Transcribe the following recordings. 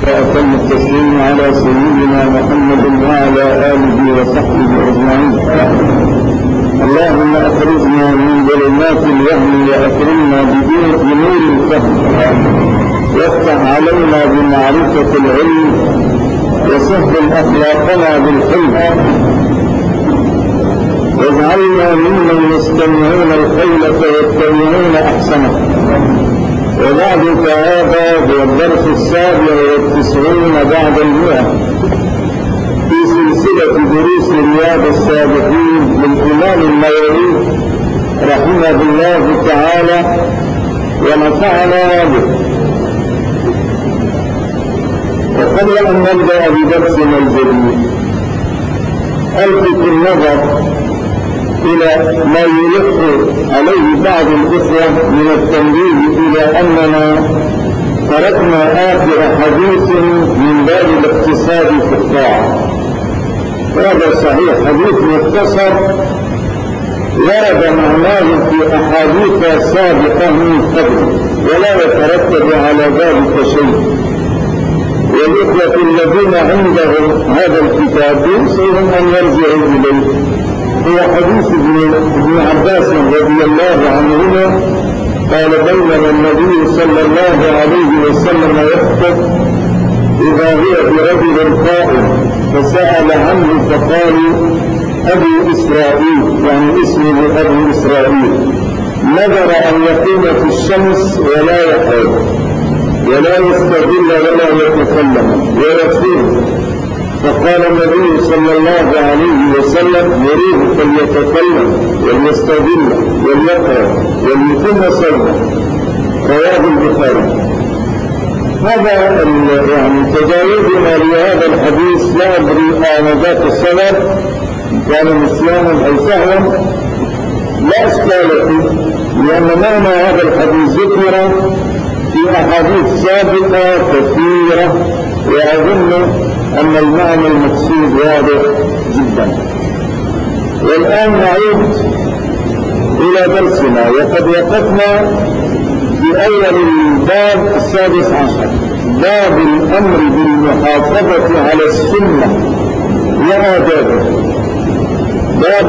وأتم التسليم على سيدنا محمد وعلى آله وصحبه أجمعين. اللهم أخرجنا من ظلمات الوهم وأكرمنا بنور الفهم، وافتح علينا بمعرفة العلم، وسهل أخلاقنا بالحلم، واجعلنا ممن يستمعون القول فيتبعون أحسنه. وبعد فهذا هو الدرس 97 بعد 100 في سلسلة دروس رياض الصالحين للإمام النووي رحمه الله تعالى ونفعنا به. وقبل أن نبدأ بدرسنا الجديد ألفت النظر إلى ما يلح عليه بعض الإخوة من التنبيه إلى أننا تركنا آخر حديث من باب الاقتصاد في الطاعة. هذا صحيح، حديث مختصر ورد معناه في أحاديث سابقة من قبل، ولا يترتب على ذلك شيء. والإخوة الذين عندهم هذا الكتاب يسألهم أن يرجعوا إليه. هو حديث ابن عباس رضي الله عنهما قال: بينما النبي صلى الله عليه وسلم يخطب إذا هو برجل قائم فسأل عنه فقالوا: أبو إسرائيل، يعني اسمه أبو إسرائيل، نذر أن يقوم في الشمس ولا يحاول ولا يستدل ولا يتكلم ويصوم. فقال النبي صلى الله عليه وسلم: يريد فليتكلم وليستدل وليقرأ وليتم صومه. رواه البخاري. هذا يعني تجاوزنا لهذا الحديث لا أدري آنذاك السبب كان نسيانا أو سهوا، لا إشكال فيه، لأن معنى هذا الحديث ذكر في أحاديث سابقة كثيرة، وأظن أن المعنى المقصود واضح جدا. والآن نعود إلى درسنا، وقد وقفنا في أول الباب 16، باب الأمر بالمحافظة على السنة وآدابها. باب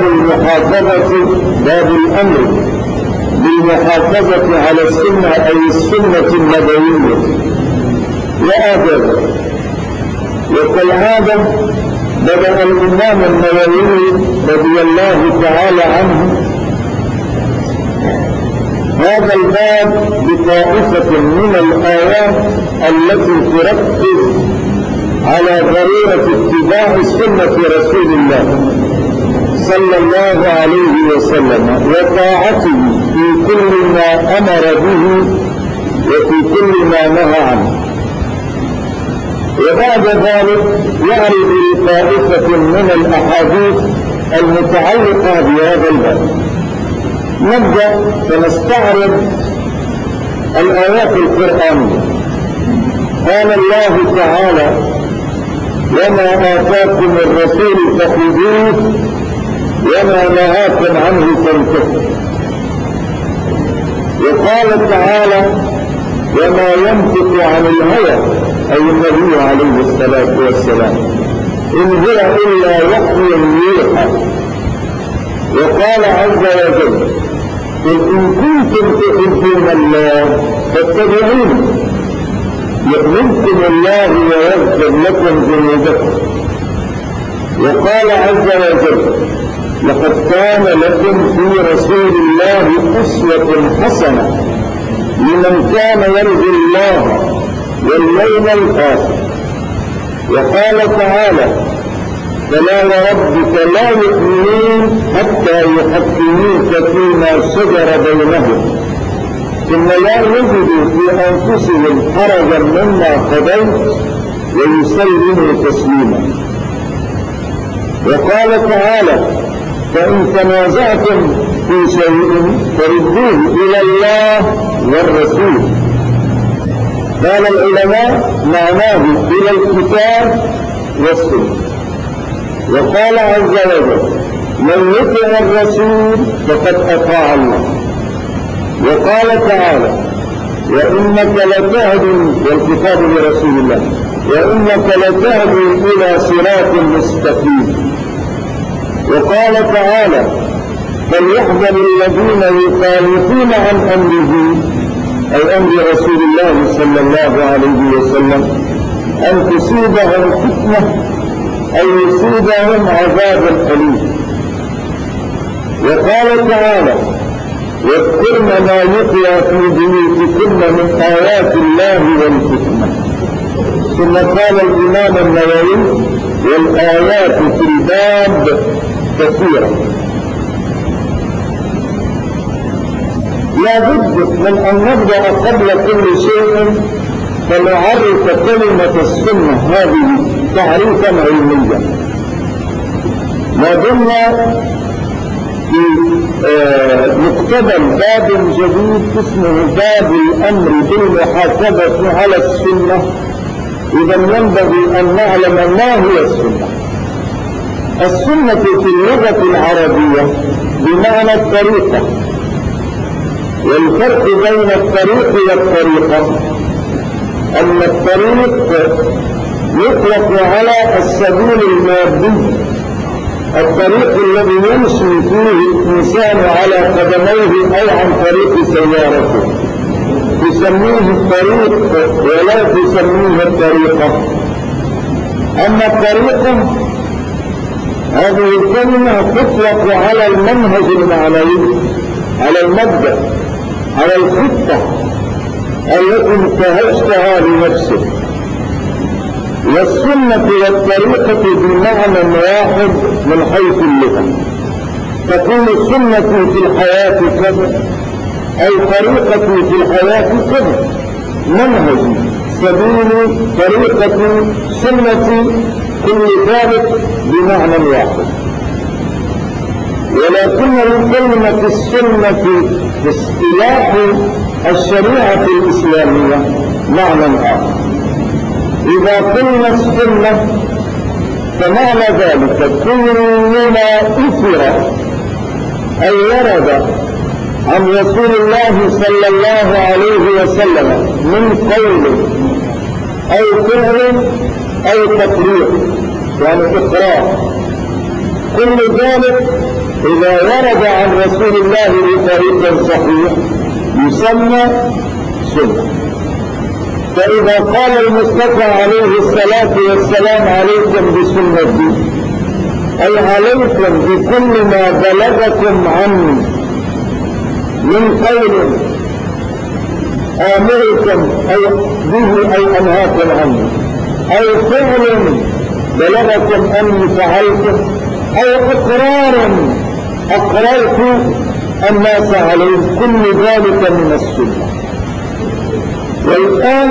الأمر بالمحافظة على السنة أي السنة النبوية وآدابها. وكالعادة بدأ الإمام النووي رضي الله تعالى عنه هذا الباب بطائفة من الآيات التي تركز على ضرورة اتباع سنة رسول الله صلى الله عليه وسلم وطاعته في كل ما أمر به وفي كل ما نهى عنه. وبعد ذلك يعرض طائفة من الأحاديث المتعلقة بهذا الباب. نبدأ فنستعرض الآيات القرآنية. قال الله تعالى: وما آتاكم الرسول فخذوه وما نهاكم عنه فانتهوا. وقال تعالى: وما ينطق عن الهوى، أي النبي عليه الصلاة والسلام، إن هو إلا وحي يوحى. وقال عز وجل: قل إن كنتم تحبون الله فاتبعوني يحببكم الله ويغفر لكم ذنوبكم. وقال عز وجل: لقد كان لكم في رسول الله أسوة حسنة لمن كان يرجو الله واليوم الآخر. وقال تعالى: فلا وربك لا يؤمنون حتى يحكموك فيما شجر بينهم ثم لا يجدوا في أنفسهم حرجا مما قضيت ويسلموا تسليما. وقال تعالى: فإن تنازعتم في شيء فردوه إلى الله والرسول. قال العلماء: معناه إلى الكتاب والسنة. وقال عز وجل: من يطع الرسول فقد أطاع الله. وقال تعالى: وإنك لتهدي، والكتاب لرسول الله، وإنك لتهدي إلى صراط مستقيم. وقال تعالى: فليحذر الذين يخالفون عن أمره، أي أمر رسول الله صلى الله عليه وسلم، أن تصيبهم فتنة أو يصيبهم عذاب أليم. وقال تعالى: واذكرن ما يتلى في بيوتكن من آيات الله والحكمة. ثم قال الإمام النووي: والآيات في الباب كثيرة. لا بد من أن نبدأ قبل كل شيء فنعرف كلمة السنة هذه تعريفا علميا. ما دمنا في مقتضى باب جديد اسمه باب الأمر بالمحاسبة على السنة، إذا ينبغي أن نعلم ما هي السنة. السنة في اللغة العربية بمعنى الطريقة، والفرق بين الطريق والطريقة أن الطريق يطلق على السبيل المادي، الطريق الذي يمشي فيه الإنسان على قدميه أو عن طريق سيارته، تسميه الطريق ولا تسميه الطريقة. أما الطريقة هذه الكلمة تطلق على المنهج المعنوي، على المبدأ، على الخطة التي انتهجتها لنفسك. والسنة والطريقة بمعنى واحد من حيث اللغة. تكون السنة في الحياة كذا، أي طريقتي في الحياة كذا، منهجي، سبيلي، طريقتي، سنتي، كل ذلك بمعنى واحد. ولكن الكلمة السنة في اصطلاح الشريعة الإسلامية معنى آخر. إذا قلنا السنة فمعنى ذلك كل ما أثر أي ورد عن رسول الله صلى الله عليه وسلم من قول أو فعل أو تقرير، يعني إقرار، كل ذلك إذا ورد عن رسول الله بطريق صحيح يسمى سنة. فإذا قال المصطفى عليه الصلاة والسلام: عليكم بسنتي، أي عليكم بكل ما بلغكم عني من قول آمركم أي به أي أنهاكم عنه، أو فعل بلغكم أني فعلته، أو إقرار أقررت الناس عليه، كل ذلك من السنة. والآن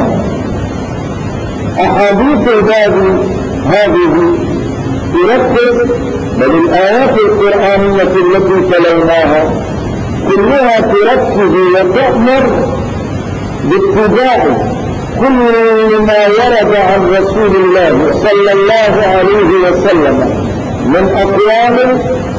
أحاديث هذه تركز، بل الآيات القرآنية التي تلوناها كلها تركز وتأمر باتباع كل ما ورد عن رسول الله صلى الله عليه وسلم من أقوال،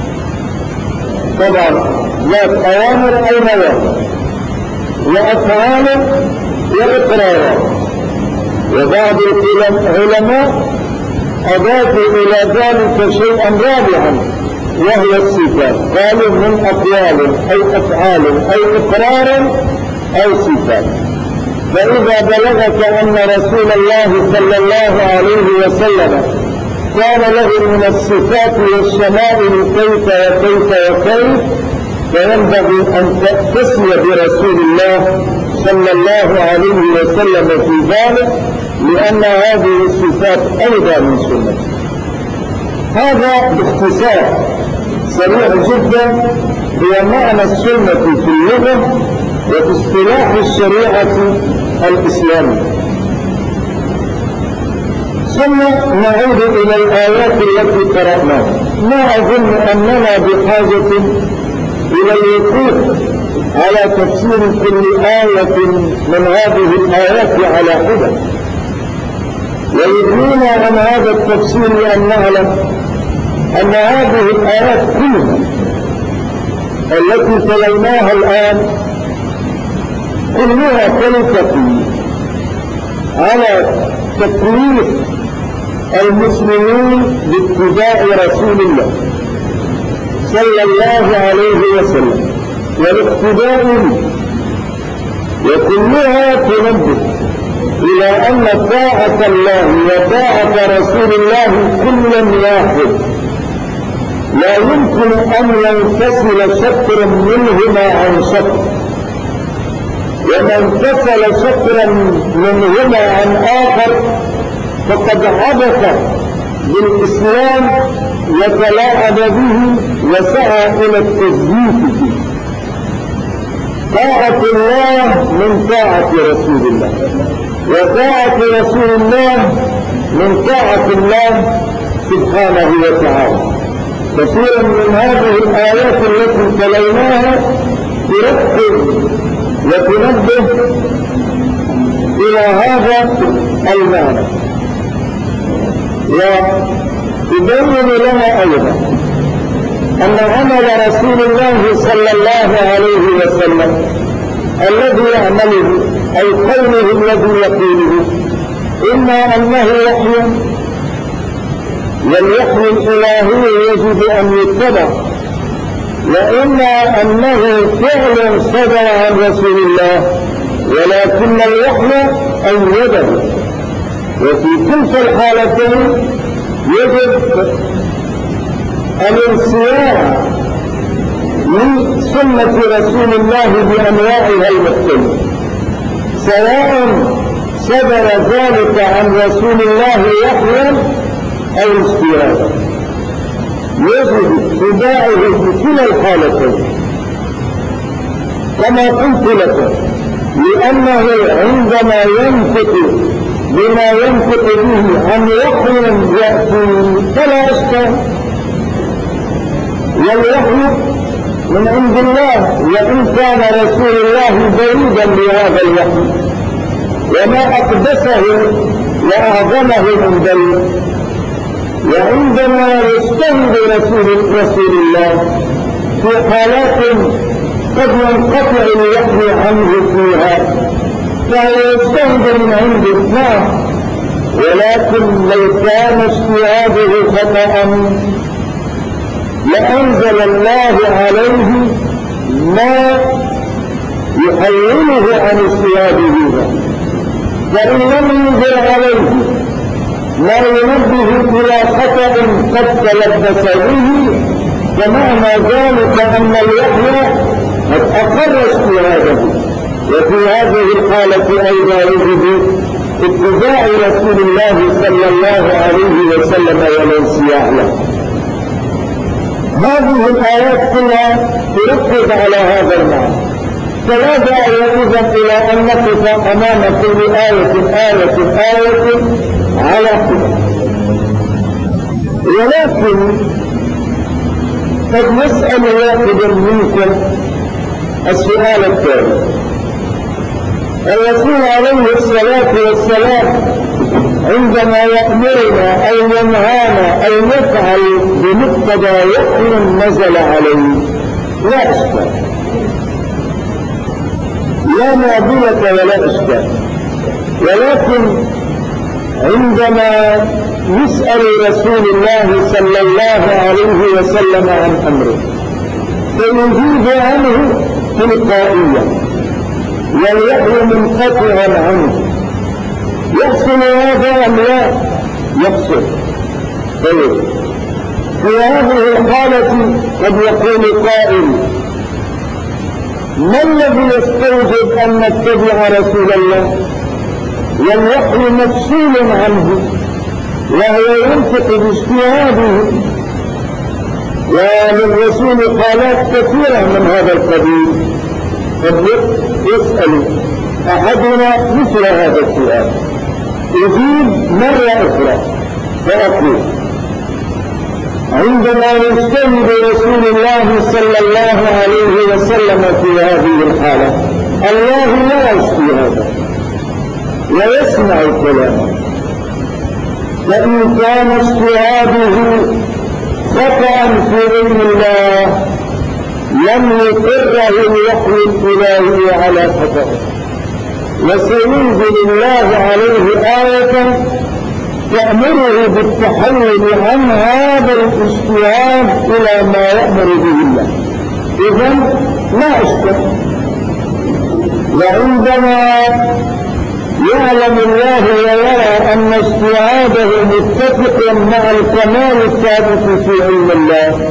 طبعا ذات أوامر أو نواهي، وأفعال وإقرارات. وبعض العلماء أضافوا إلى ذلك شيئا رابعا وهو الصفات، قالوا من أقوال أو أفعال أو إقرار أو صفات. فإذا بلغك أن رسول الله صلى الله عليه وسلم كان له من الصفات والشمائل كيف وكيف وكيف، فينبغي أن تأتسي برسول الله صلى الله عليه وسلم في ذلك، لأن هذه الصفات أيضا من سنة. هذا باختصار سريع جدا هو معنى السنة في اللغة وفي اصطلاح الشريعة الإسلامية. ثم نعود إلى الآيات التي قرأناها. ما أظن أننا بحاجة إلى الوقوف على تفسير كل آية من هذه الآيات على حدة، ويدلنا عن هذا التفسير أن نعلم أن هذه الآيات كلها التي تلوناها الآن كلها تلتقي على تكليف المسلمين باتباع رسول الله صلى الله عليه وسلم والاقتداء به، وكلها تنبه إلى أن طاعة الله وطاعة رسول الله كل واحد، لا يمكن أن ينفصل شطر منهما عن شطر، ومن انفصل شطرا منهما عن آخر فقد عبث بالإسلام وتلاعب به وسعى إلى التثبيت فيه. طاعة الله من طاعة رسول الله، وطاعة رسول الله من طاعة الله سبحانه وتعالى. كثيرا من هذه الآيات التي تلوناها تركز وتنبه إلى هذا المعنى، وتبين لنا أيضا أن عمل رسول الله صلى الله عليه وسلم الذي يعمله أي قوله الذي يقوله إما أنه وحي، والوحي الإلهي يجب أن يتبع، وإما أنه فعل صدر عن رسول الله ولكن الوحي أيده، وفي تلك الحالتين يجب الانصياع من سنة رسول الله بأنواعها المختلفة، سواء صدر ذلك عن رسول الله وحيا أو استيعابا، يجب اتباعه في كلا الحالتين كما قلت لكم، لأنه عندما ينطق بما ينطق به عن وحي يأتي فلا أشكال، والوحي من عند الله، وإن كان رسول الله بعيدا بهذا الوحي وما أقدسه وأعظمه من ذلك. وعندما يجتهد رسول الله في حالات قد ينقطع الوحي عنه فيها فهو يجتهد من عند الله، ولكن لو كان اجتهاده خطأ لأنزل الله عليه ما يحوله عن اجتهاده، فإن لم ينزل عليه ما ينبه إلى خطأ قد تلبس به فمعنى ذلك أن الوحي قد أقر اجتهاده. وفي هذه الحالة أيضا يجب اتباع رسول الله صلى الله عليه وسلم والانصياع له. هذه الآيات كلها تركز على هذا المعنى، فلا داعي إذن إلى أن نقف أمام كل آية على حدة، ولكن قد يسأل واحد منكم السؤال التالي: الرسول عليه الصلاة والسلام عندما يأمرنا أو ينهانا أو يفعل بمقتضى وحي نزل عليه لا إشكال، لا معضلة ولا إشكال، ولكن عندما يسأل رسول الله صلى الله عليه وسلم عن أمره فيجيب عنه تلقائيا والوحي منقطعا عنه، يحصل هذا أم لا؟ يحصل. طيب في هذه الحالة قد يقول قائل: ما الذي يستوجب أن نتبع رسول الله والوحي مفصول عنه وهو ينطق باجتهاده؟ وللرسول حالات كثيرة من هذا القبيل. قد يسأل أحدنا مثل هذا السؤال، يجيب مرة أخرى فأقول: عندما يجتهد رسول الله صلى الله عليه وسلم في هذه الحالة الله لا اجتهاد ويسمع الكلام، فإن كان اجتهاده خطأ في علم الله لم يقره الوحي الإلهي على خطأه، وسينزل الله عليه آية تأمره بالتحول عن هذا الاجتهاد إلى ما يأمر به الله. إذن لا إشكال. وعندما يعلم الله ويرى أن اجتهاده متفق مع الكمال الثابت في علم الله،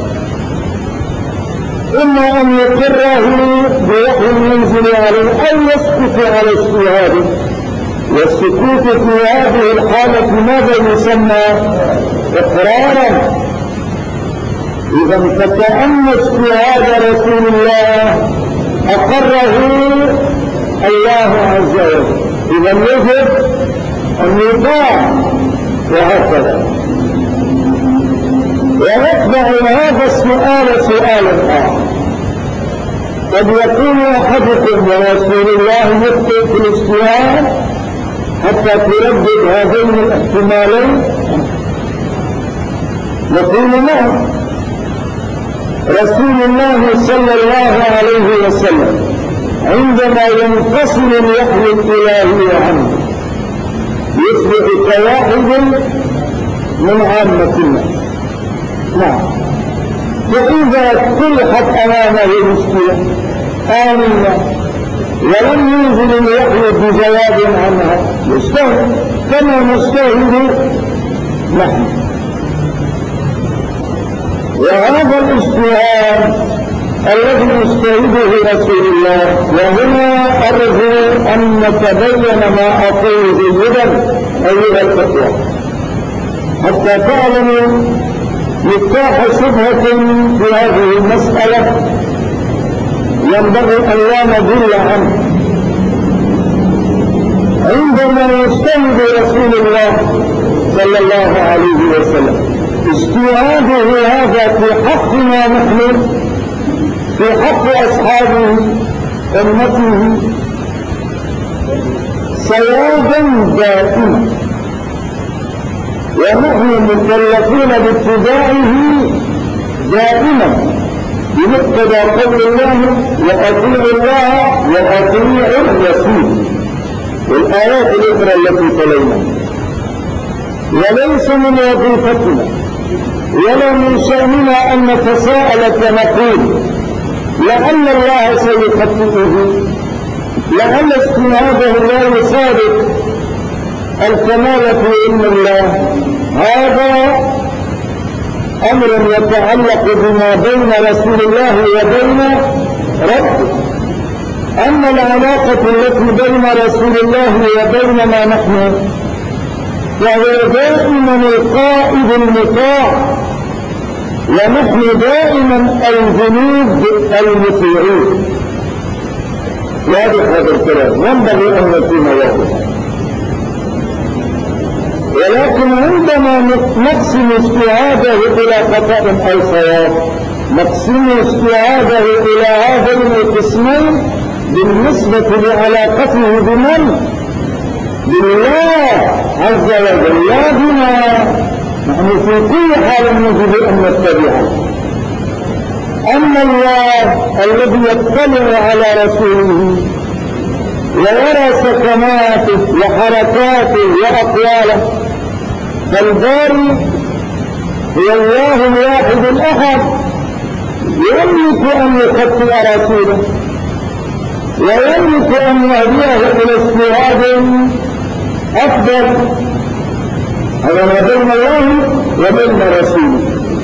إما أن يقره بوحي ينزل عليه أو يسكت على اجتهاده. والسكوت في هذه الحالة ماذا يسمى؟ إقرارا. إذا فكأن اجتهاد رسول الله أقره الله عز وجل، إذا يجب أن يطاع وهكذا. ويتبع هذا السؤال سؤالا آخر. قد يكون أحدكم ورسول الله يخطئ في الاجتهاد حتى تردد هذين الاحتمالين. نقول نعم، رسول الله صلى الله عليه وسلم عندما ينفصل الوحي الإلهي عنه يصبح كواحد من عامة الناس. نعم. فإذا طرحت أمامه المشكلة آمنا ولم ينزل الوحي بجواب عنها يجتهد كما نجتهد نحن. وهذا الاجتهاد الذي يجتهده رسول الله، وهنا أرجو أن نتبين ما أقول جيدا أيها الأخوة حتى تعلموا مفتاح شبهة في هذه المسألة ينبغي أن لا نضل عنه. عندما يجتهد رسول الله صلى الله عليه وسلم اجتهاده هذا في حقنا نحن، في حق أصحابه أمته، صوابا دائما، ونحن مكلفون باتباعه دائما بمقتضى قول الله وأطيعوا الله وأطيعوا الرسول والآيات الأخرى التي تلينا. وليس من وظيفتنا ولا من شأننا أن نتساءل فنقول لعل الله سيخطئه، لعل اجتهاده لا يصادق الكمال في علم الله. هذا أمر يتعلق بما بين رسول الله وبين ربه. أما العلاقة التي بين رسول الله وبيننا نحن فهو دائما القائد المطاع، ونحن دائما الجنود المطيعون. واضح هذا الكلام، ينبغي أن يكون واضحا. ولكن عندما نقسم اجتهاده إلى خطأ أو صواب نقسم اجتهاده إلى هذين القسمين بالنسبة لعلاقته بمن؟ بالله عز وجل، لا بنا نحن في كل حال يجب أن نتبعه. أما الله الذي يطلع على رسوله ويرى سكناته وحركاته وأقواله، فالباري هو الله الواحد الأحد يملك أن يخطئ رسوله ويملك أن يهديه إلى اجتهاد أفضل. هذا ما بين الله وبين رسوله.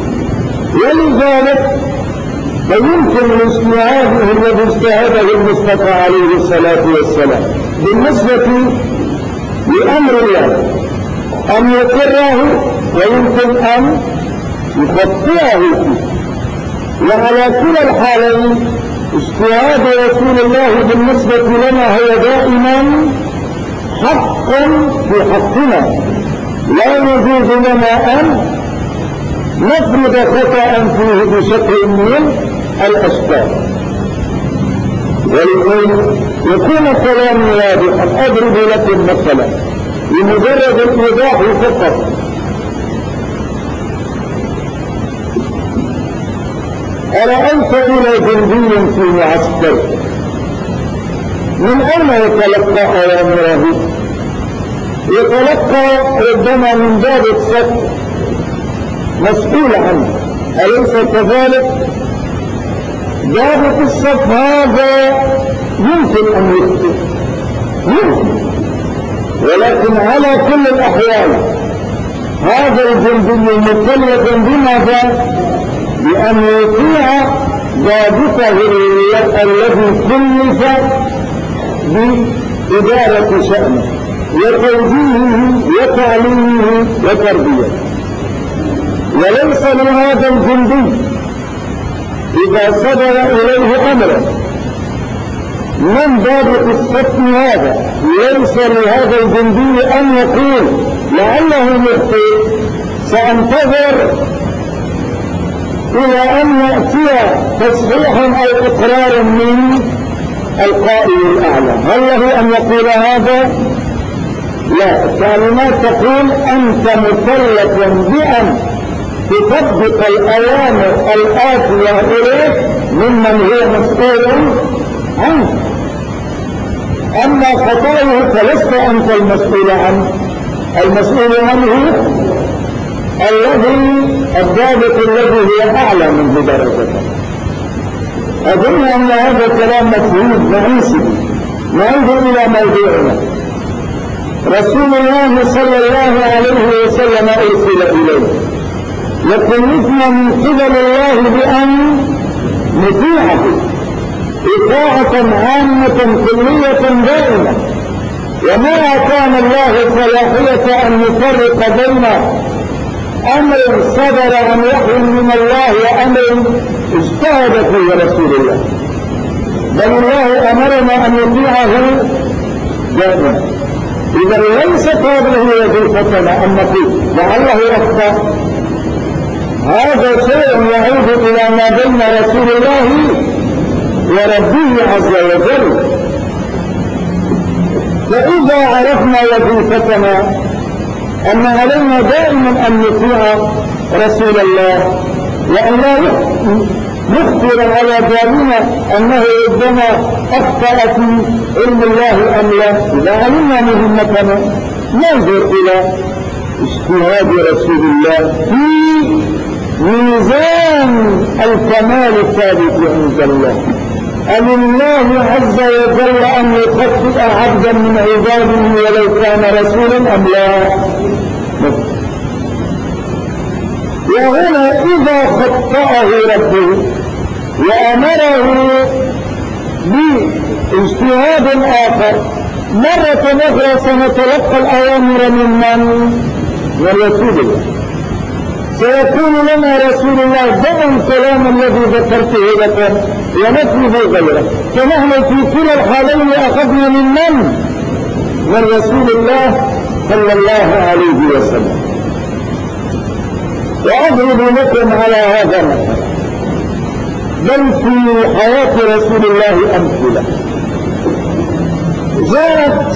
ولذلك فيمكن لاجتهاده الذي اجتهده المصطفى عليه الصلاة والسلام بالنسبة لأمر الله أن يقره ويمكن أن يخطئه فيه. وعلى كلا الحالين اجتهاد رسول الله بالنسبة لنا هو دائما حقا في حقنا، لا يجوز لنا أن نفرض خطأ فيه بشكل من الأشكال. ولكي يكون كلامي واضحا أضرب لكم مثلا لمجرد الإيضاح فقط. أرأيت إلى جندي في معسكر من أين يتلقى أوامره؟ يتلقى ربما من باب الصف مسؤول عنه، أليس كذلك؟ باب الصف هذا يمكن أن يخطئ، يمكن، ولكن على كل الأحوال هذا الجندي مكلف بماذا؟ بأن يطيع ضابطه الذي كلف بإدارة شأنه وتوجيهه وتعليمه وتربيته. وليس لهذا الجندي إذا صدر إليه أمرا من ضابط الصف هذا، ليس لهذا الجندي أن يقول لعله مخطئ سأنتظر إلى أن يأتي تصحيح أو إقرار من القائد الأعلى. هل له أن يقول هذا؟ لا، التعليمات تقول أنت مكلف بأن تطبق الأوامر الآتية إليك ممن هو مسؤول عنه. أما خطأه فلست أنت المسؤول عنه، المسؤول عنه الضابط الذي هو أعلى منه درجة. أظن أن هذا الكلام مفهوم نعيش به. نعود إلى موضوعنا. رسول الله صلى الله عليه وسلم أرسل إليه، وكلفنا من قبل الله بأن نطيعه إطاعة عامة كلية دائمة، وما كان الله صلاحية أن يفرق بين أمر صدر عن وحي من الله وأمر اجتهد فيه رسول الله، بل الله أمرنا أن نطيعه دائما. إذا ليست هذه وظيفتنا أن نقول لعله أخطأ، هذا شيء يعود إلى ما بين رسول الله وربه عز وجل. فإذا عرفنا وظيفتنا أن علينا دائما أن نطيع رسول الله وأن لا نخبر على بالنا أنه ربما أخطأ في علم الله أم لا. إذا علمنا مهمتنا ننظر إلى اجتهاد رسول الله في ميزان الكمال الثابت عند الله. الله عز وجل أن يخطئ عبدا من عباده ولو كان رسولا أم لا؟ وهنا إذا خطأه ربه وأمره باجتهاد آخر مرة أخرى سنتلقى الأوامر من رسول الله. سيكون لنا رسول الله دع الكلام الذي ذكرته لكم ونفذ غيره. فنحن في كل الحالين أخذنا من رسول الله صلى الله عليه وسلم. وأضرب لكم على هذا مثلا، بل في حياة رسول الله أمثلة. جاءت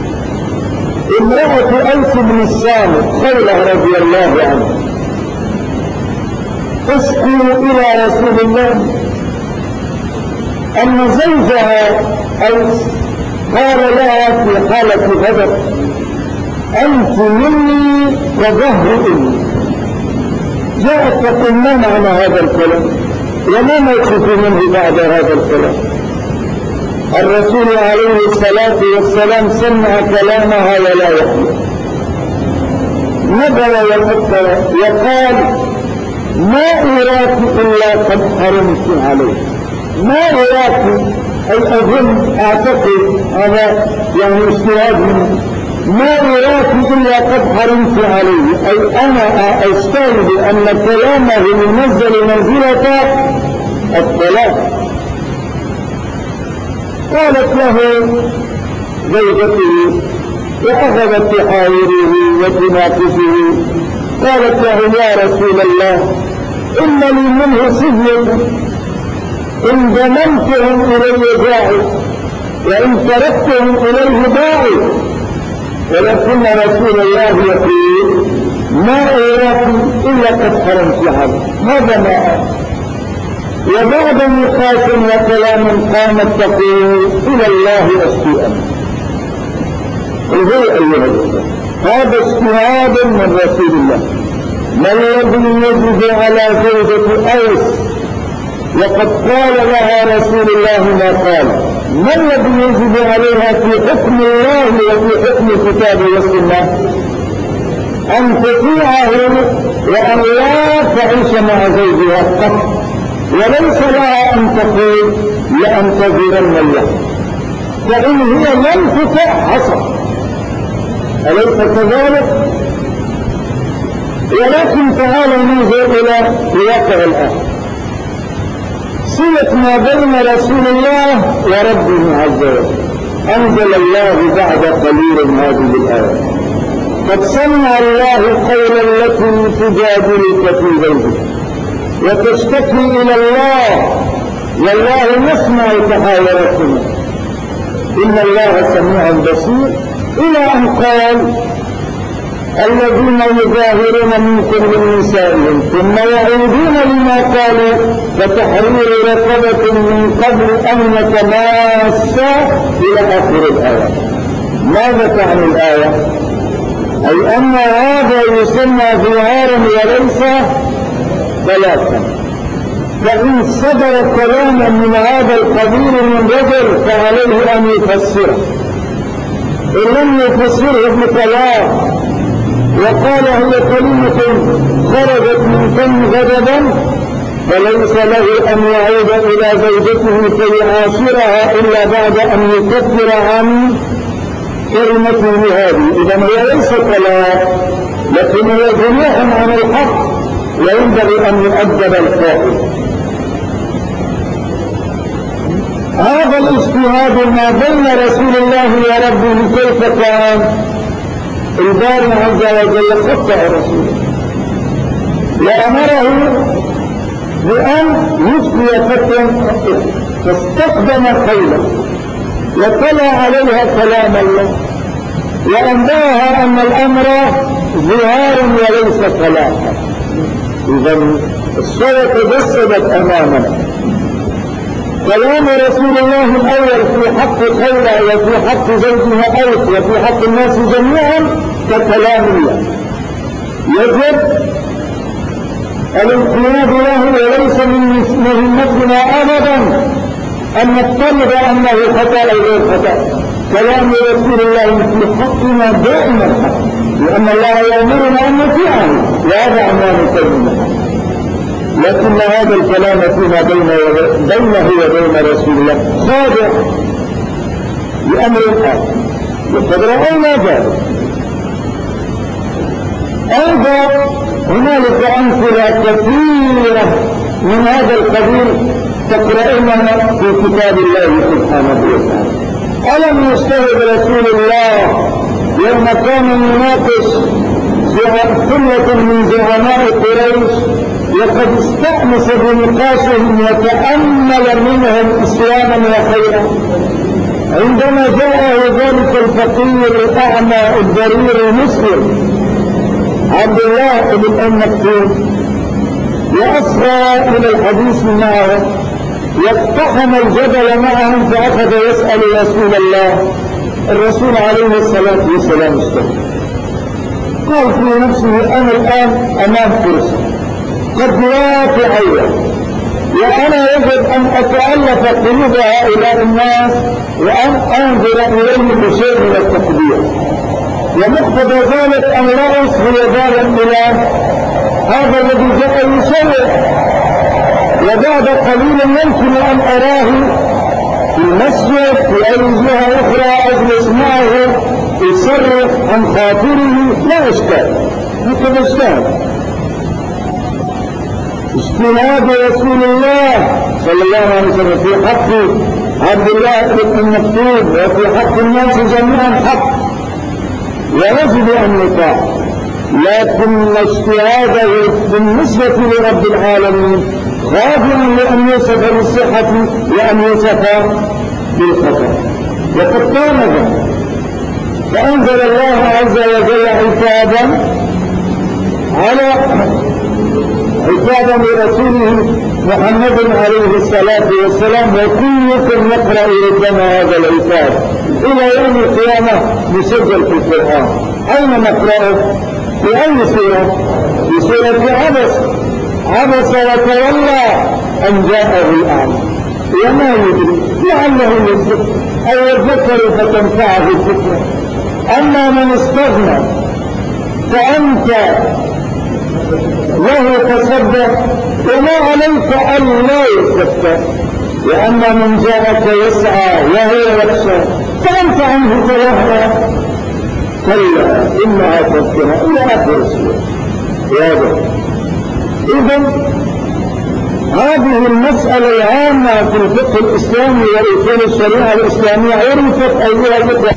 امرأة أوس بن الصامت خولة رضي الله عنه تشكو إلى رسول الله أن زوجها أوس قال لها في حالة غضب أنت مني وظهر إني. جاءت تقول ما معنى هذا الكلام وما موقف منه بعد هذا الكلام؟ الرسول عليه الصلاة والسلام سمع كلامها ولا يحيي، نظر وفكر وقال ما أراك إلا قد حرمت عليه. ما أراك أي أظن أعتقد هذا يعني اجتهاد منه، ما أراك إلا قد حرمت عليه، أي أنا أستوعب أن كلامه ينزل منزلة الطلاق. قالت له زوجته وأخذت تحاوره وتناقشه، قالت له يا رسول الله إن لي منه سجن، إن ضمنتهم إلي باعي وإن تركتهم إليه باعي. ولكن رسول الله يقول ما أراك إلا قد حرمت عليه. هذا ما وبعد نقاش وكلام قامت تقول إلى الله أشتئا. انظروا أيها الأخوة، هذا اجتهاد من رسول الله. ما الذي يجب على زوجة أوس وقد قال لها رسول الله ما قال؟ ما الذي يجب عليها في حكم الله وفي حكم كتابه والسنة؟ أن تطيعه وأن لا تعيش مع زوجها قط، وليس لها أن تقول لأنتظرن الله، فإن هي لم تطع حصل، أليس كذلك؟ ولكن تعالوا ننظر إلى الواقع الآن. صلة ما بين رسول الله وربه عز وجل. أنزل الله بعد قليل هذه الآية: قد سمع الله قول التي تجادلك في زوجها وتشتكي إلى الله والله يسمع تحاوركما إن الله سميع بصير، إلى أن قال: الذين يظاهرون منكم من نسائهم ثم يعودون لما قالوا فتحرير رقبة من قبل أن يتماسا إلى آخر الآية. ماذا تعني الآية؟ أي أن هذا يسمى ظهارا وليس ثلاثا، فإن صدر كلاما من هذا القبيل من رجل فعليه أن يفسره، إن لم يفسره بطلاق وقال هي كلمة خرجت من فم غضبا فليس له أن يعود إلى زوجته فيعاشرها إلا بعد أن يكفر عن كلمته هذه. إذا هي ليست طلاق، لكن هي جناح عن الحق، وينبغي أن يؤدب القائل. هذا الاجتهاد ما بين رسول الله وربه كيف كان؟ الباري عز وجل قطع رسوله وأمره بأن يفتي فتوى فاستخدم خيلا وتلا عليها كلام الله وأنباها أن الأمر ظهار وليس طلاقا. إذا الصورة تجسدت أمامنا. كلام رسول الله الأول في حق خيرا وفي حق زوجها أوس وفي حق الناس جميعا ككلام الله، يجب الانقياد له، وليس من مهمتنا أبدا أن نفترض أنه خطأ أو غير خطأ. كلام رسول الله في حقنا دائما حق، لأن الله يأمرنا أن نطيعه وهذا أمام سيدنا. لكن هذا الكلام فيما بينه وبين رسول الله خاضع لأمر آخر، وقد رأينا ذلك. أيضا هنالك أمثلة كثيرة من هذا القبيل تقرأونها في كتاب الله سبحانه وتعالى. ألم يجتهد رسول الله يوم كان يناقش ثلة من زعماء قريش وقد استأنس بنقاشهم وتأمل منهم إسلاما وخيرا، عندما جاءه ذلك الفقير الأعمى الضرير المسلم عبد الله بن أم مكتوم وأصغى إلى الحديث معهم واقتحم الجبل معهم فأخذ يسأل رسول الله. الرسول عليه الصلاة والسلام استغفر، قال في نفسه: أنا الآن أمام فرصة قد لا تعين، وأنا يجب أن أتألف قلوب هؤلاء الناس وأن أنظر إليهم بشيء من التقدير، ومقتضى ذلك أن لا أصغي بالا إلى هذا الذي جاء يسوء، وبعد قليل يمكن أن أراه في المسجد في أي جهة أخرى أجلس معه يصرف عن خاطره، لا إشكال، هكذا اجتهاد رسول الله صلى الله عليه وسلم في حق عبد الله بن أم مكتوم وفي حق الناس جميعا حق ويجب أن يطاع، لكن اجتهاده بالنسبة لرب العالمين خاضع لأن يوصف بالصحة وأن يوصف بالخطأ، وقد كان ذلك. فأنزل الله عز وجل عتابا على عتابا لرسوله محمد عليه الصلاة والسلام، وكلكم يقرأ ربما هذا العتاب إلى يوم القيامة مسجل في القرآن. أين نقرأه؟ في أي سورة؟ في سورة عبس وتولى أن جاءه الأعمى وما يدري لعله يذكر أو يذكر فتنفعه الذكرى. أما من استغنى فأنت له تصدق وما عليك ألا يستفتى، وأما من جاءك يسعى وهو يخشى فأنت عنه تلهى كلا إنها تذكرة إلى آخر السورة. إذن هذه المسألة العامة في الفقه الإسلامي وأصول الشريعة الإسلامية عرفت أيها الأخوة.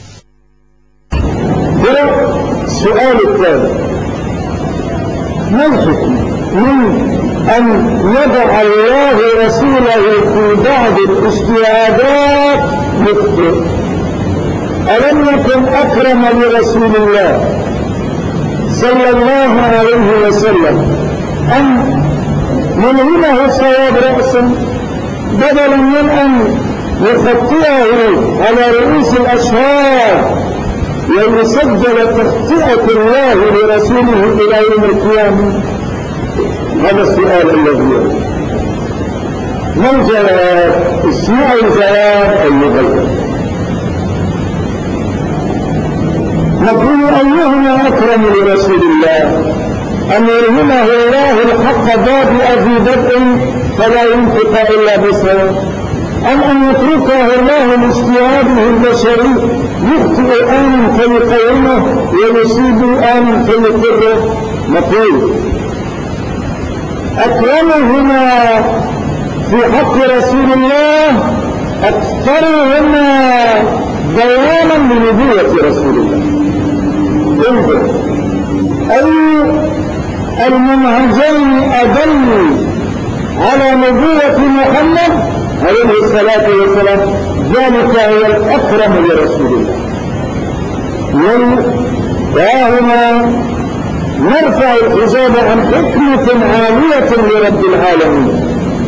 السؤال الثاني: ما الحكم من أن يضع الله رسوله في بعض الاجتهادات يخطئ؟ ألم يكن أكرم لرسول الله صلى الله عليه وسلم أن يلهمه الصواب رأسا بدلا من أن يخطئه على رؤوس الأشهار ويسجل تخطئة الله لرسوله إلى يوم القيامة؟ هذا السؤال الذي يريد. ما الجواب؟ اسمع الجواب المغير. نقول أيهما أكرم لرسول الله؟ أن يلهمه الله الحق بادئ ذي بدء فلا ينطق إلا بصواب، أم أن يتركه الله لاجتهاده البشري يخطئ آن فيقومه ويصيب آن فيقره؟ نقول أكرمهما في حق رسول الله أكثرهما بيانا لنبوة رسول الله. انظر، أي المنهجين أدل على نبوة محمد عليه الصلاة والسلام ذلك هو الأكرم لرسول الله. وهنا نرفع الحجاب عن حكمة عالية لرب العالمين.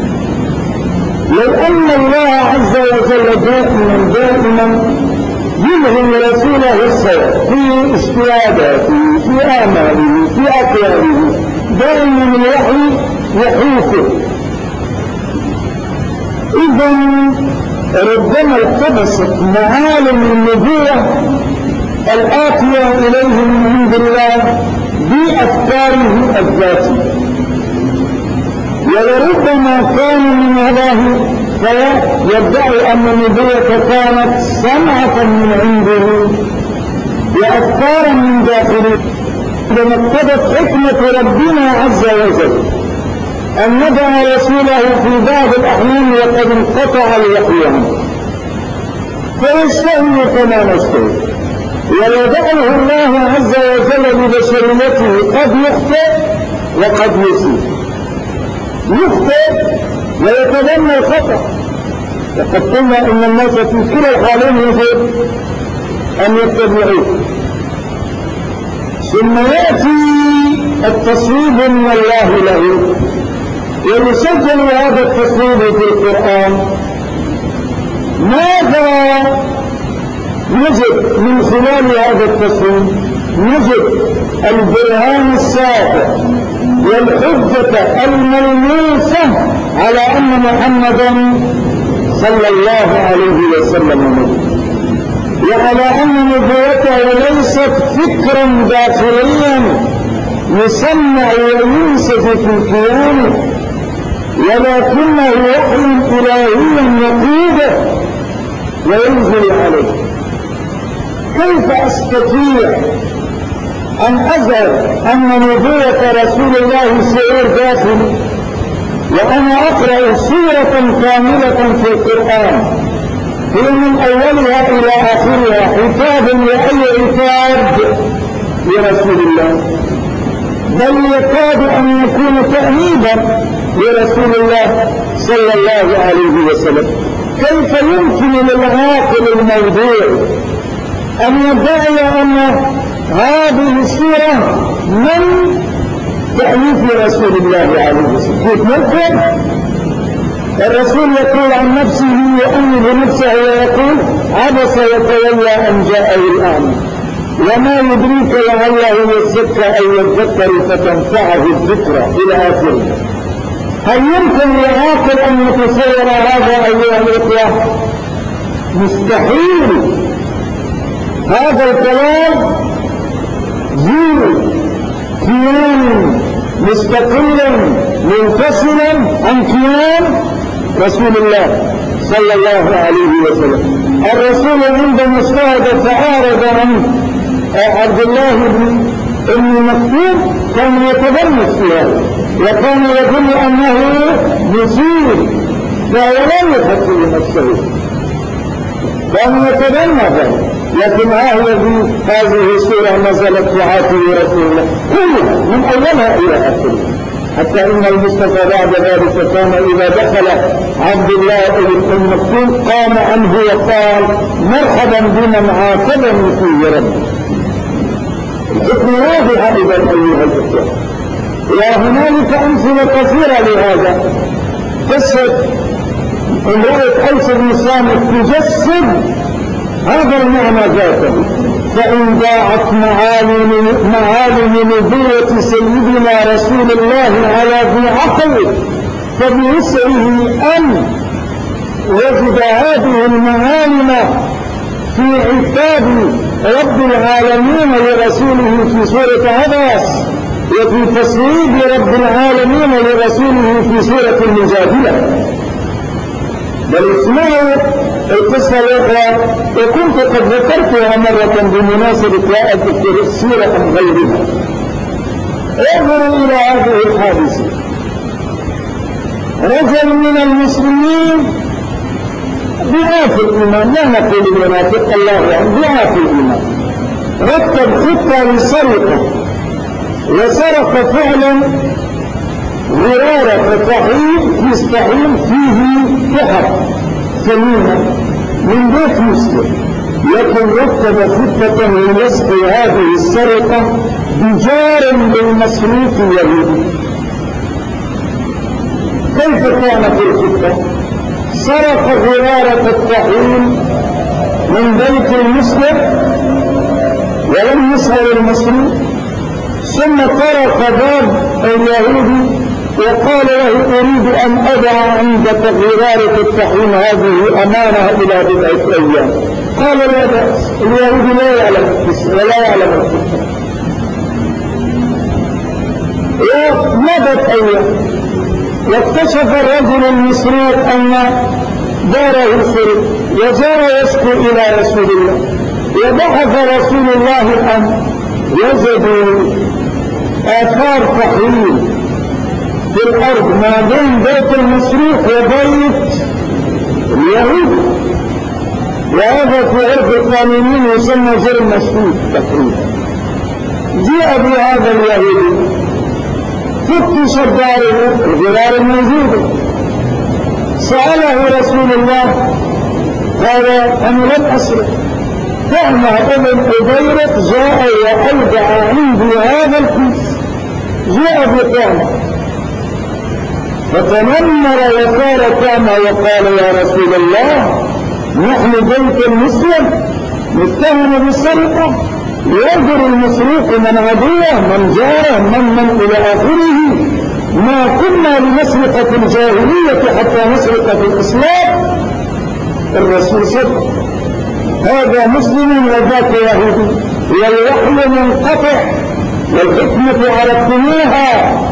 لو أن الله عز وجل دائما يلهم رسوله الصواب في اجتهاداته في أعماله في أقواله، دائما الوحي يحوثه، إذن ربما التبست معالم النبوة الآتية إليه من عند الله بأفكاره الذاتية، ولربما كان من الله فيدعي أن النبوة كانت صنعة من عنده وأفكارا من داخله. لما اقتضت حكمة ربنا عز وجل أن ندع رسوله في بعض الأحيان وقد انقطع الوحي عنه فيستهوي كما نستهوي، ويدعه الله عز وجل ببشريته قد يخطئ وقد يصيب، يخطئ ويتبنى الخطأ. وقد قلنا إن الناس في كلا الحالين يجب أن يتبعوه، ثم يأتي التصويب من الله له ويسجل هذا التصويب في القرآن. ماذا نجد من خلال هذا التصويب؟ نجد البرهان الساطع والحجة الملموسة على أن محمدا صلى الله عليه وسلم نبي، وعلى أن نبوته ليست فكرا داخليا يسمع وينسج في كيانه، ولكنه وحي إلهي يقوده وينزل عليه. كيف أستطيع أن أزعر أن نبوة رسول الله شعور داخلي وأنا أقرأ سورة كاملة في القرآن هي من أولها إلى آخرها عتاب لأي عتاب لرسول الله، بل يكاد أن يكون تأنيبا لرسول الله صلى الله عليه وسلم؟ كيف يمكن للعاقل الموضوع أن يدعي أن هذه السورة من تأليف رسول الله عليه الصلاة والسلام. ممكن الرسول يقول عن نفسه يؤمن نفسه ويقول عبس وتولى أن جاءه الأعمى، وما يدريك لعله يزكى أو يذكر فتنفعه الذكرى إلى آخره. هل يمكن لعاقل أن يتصور هذا أيها الإخوة؟ مستحيل. هذا الكلام ذو كيان مستقلا منفصلا عن كيان رسول الله صلى الله عليه وسلم. الرسول عندما اجتهد فأعرض عن عبد الله بن مكتوم كان يتبرز في هذا، وكان يظن أنه يصير فهو لا يفكر لنفسه، كان يتبنى ذلك. لكن هذه السورة نزلت تعاتي رسول الله كلها من أولها إلى آخرها، حتى إن المصطفى بعد ذلك كان إذا دخل عبد الله بن مكتوم قام عنه وقال مرحبا بمن عاتبني فيه ربي. الحكم واضحة إذا أيها الإخوة. وهنالك أمثلة كثيرة لهذا. قصة امرأة قيس بن صامت تجسد هذا المعنى ذاته. فإن ضاعت معالم نبوة سيدنا رسول الله على ذي عقل فبوسعه أن وجد هذه المعالم في عتاب رب العالمين لرسوله في سورة عباس، وفي تسويد رب العالمين لرسوله في سورة المجادلة. بل اسمعوا القصة الأخرى، وكنت قد ذكرتها مرة بمناسبة قراءة السيرة عن غيرها. انظروا إلى هذه الحادثة. رجل من المسلمين ضعاف الإيمان، لا نقول المنافق الله يعني ضعاف الإيمان، رتب خطة للسرقة وسرق فعلا غرارة طحين في طحين فيه تحف ثمينة من بيت مسلم، لكن رتب خطة لنسخ هذه السرقة بجار للمسروق اليهودي. كيف كانت الخطة؟ سرق غرارة الطحين من بيت المسلم ولم يسهل المسروق، ثم طرق باب اليهودي وقال له أريد أن أدع عندك غرارة الطحين هذه أمانة إلى بضعة أيام. قال لا بأس. اليهودي لا يعلم ولا يعلم الخطة. ومضت أيام واكتشف الرجل المسروق أن داره سرق وجاء يشكو إلى رسول الله، وبحث رسول الله الأمر وجدوا آثار طحين في الأرض ما بين بيت المسروق وبيت اليهود، وهذا في عرف القانونيين يسمى جرم مسروق تقريبا. جاء بهذا اليهودي فتش داره الغرار الموجودة، سأله رسول الله قال أنا لم أسرق، فأنا ابن أبيرة جاء وأودع عندي هذا الكيس، جاء بقامة فتنمر وصار قامة وقال يا رسول الله نحن بيت المسلم متهم بالسرقة، ينظر المسروق من عدوه من جاره من إلى آخره، ما كنا لنسرق في الجاهلية حتى نسرق في الإسلام. الرسول صدق، هذا مسلم وذاك يهودي، والوحي منقطع والحكمة عرفتموها.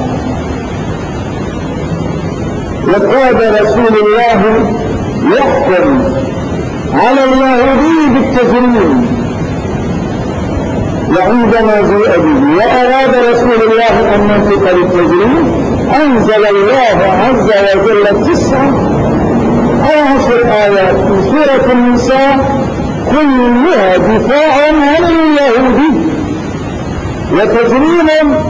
وقال رسول الله يحكم على اليهودي بالتجريم، وعندما جاء به وأراد رسول الله أن ينطق بالتجريم أنزل الله عز وجل 9 أو 10 آيات في سورة النساء كلها دفاعا عن اليهودي وتجريما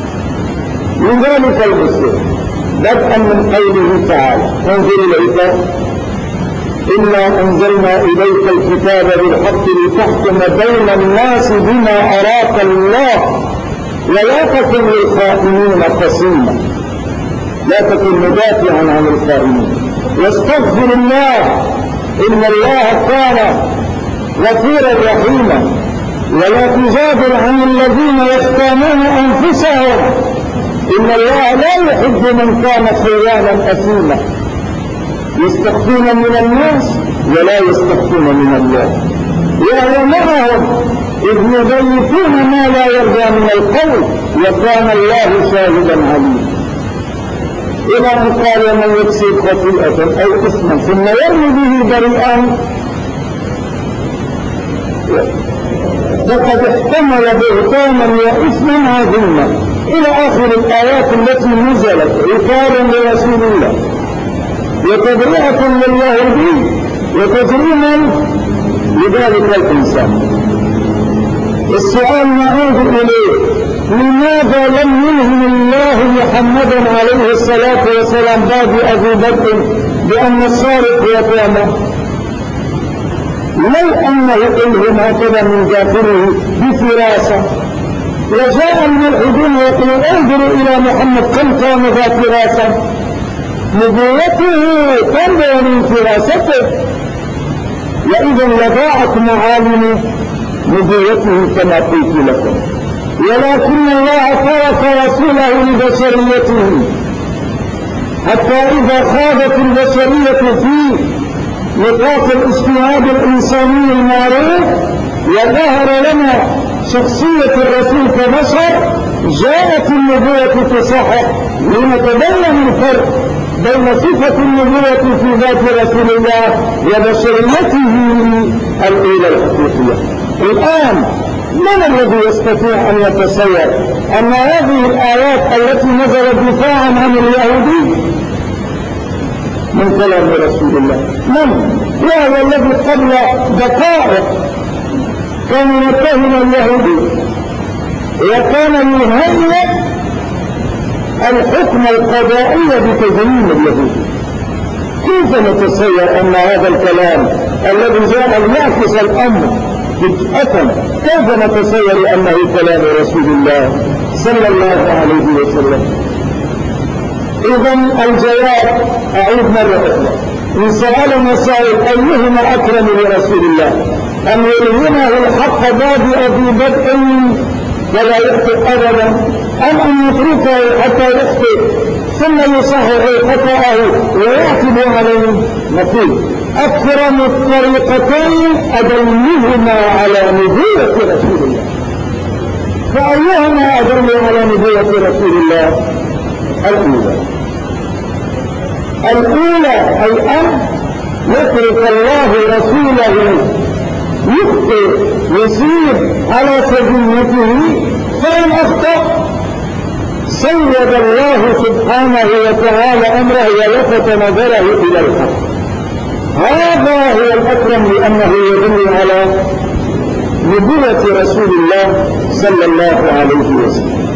لذلك المسلم، بدءا من قوله تعالى انظر العباد إنا أنزلنا إليك الكتاب بالحق لتحكم بين الناس بما أراك الله ولا تكن للخائنين خصيما، لا تكن مدافعا عن الخائنين، واستغفر الله إن الله كان غفورا رحيما. ولا تجادل عن الذين يختانون أنفسهم، إن الله لا يحب من كان خيانا أثيما. يستخفون من الناس ولا يستخفون من الله، وهو معهم إذ يبيتون ما لا يرضى من القول، وكان الله شاهدا عليما. إذا قال من يكسب خطيئة أو إثما ثم يرمي به بريئا فقد احتمل بهتانا وإثما عظيما، إلى آخر الآيات التي نزلت عقابا لرسول الله وتبرئة لليهودي وتجريما لذلك الإنسان. السؤال نعود إليه: لماذا لم يلهم الله محمدا عليه الصلاة والسلام بعد أبي بكر بأن السارق يتامى؟ لو أنه إلهم هكذا من داخله بفراسة، وجاء الملحدون يقولون انظروا إلى محمد كم كان ذا فراسة، نبوته تنبع من فراسته، وإذا لضاعت معالم نبوته كما قلت لكم. ولكن الله ترك رسوله لبشريته، حتى إذا خاضت البشرية في نطاق الاجتهاد الإنساني المعروف وظهر لنا شخصية الرسول كبشر، جاءت النبوة تصحح لنتبين الفرق بين صفة النبوة في ذات رسول الله وبشريته الأولى الحقيقية. الآن من الذي يستطيع أن يتصور أن هذه الآيات التي نزلت دفاعا عن اليهودي من كلام رسول الله؟ من؟ وهو الذي قبل دقائق كان يتهم اليهودي وكان يهيئ الحكم القضائي بتزيين اليهود. كيف نتصور أن هذا الكلام الذي جاء ليعكس الأمر فجأة، كيف نتصور أنه كلام رسول الله صلى الله عليه وسلم؟ إذن الجواب أعيد مرة أخرى: إن سألنا سائل أيهما أكرم لرسول الله، أن يلهمه الحق باب أبي بكر ولا يخطئ أبدا، أم أن يتركه حتى يخطئ ثم يصحح خطأه ويعتب عليه؟ نقول أكرم الطريقتين أدلهما على نبوة رسول الله. فأيهما أدل على نبوة رسول الله؟ الأولى أي أن يترك الله رسوله يخطئ يسير على سجنته، فإن أخطأ سيد الله سبحانه وتعالى أمره ولفت نظره إلى الحق. هذا هو الأكرم لأنه يدل على نبوة رسول الله صلى الله عليه وسلم.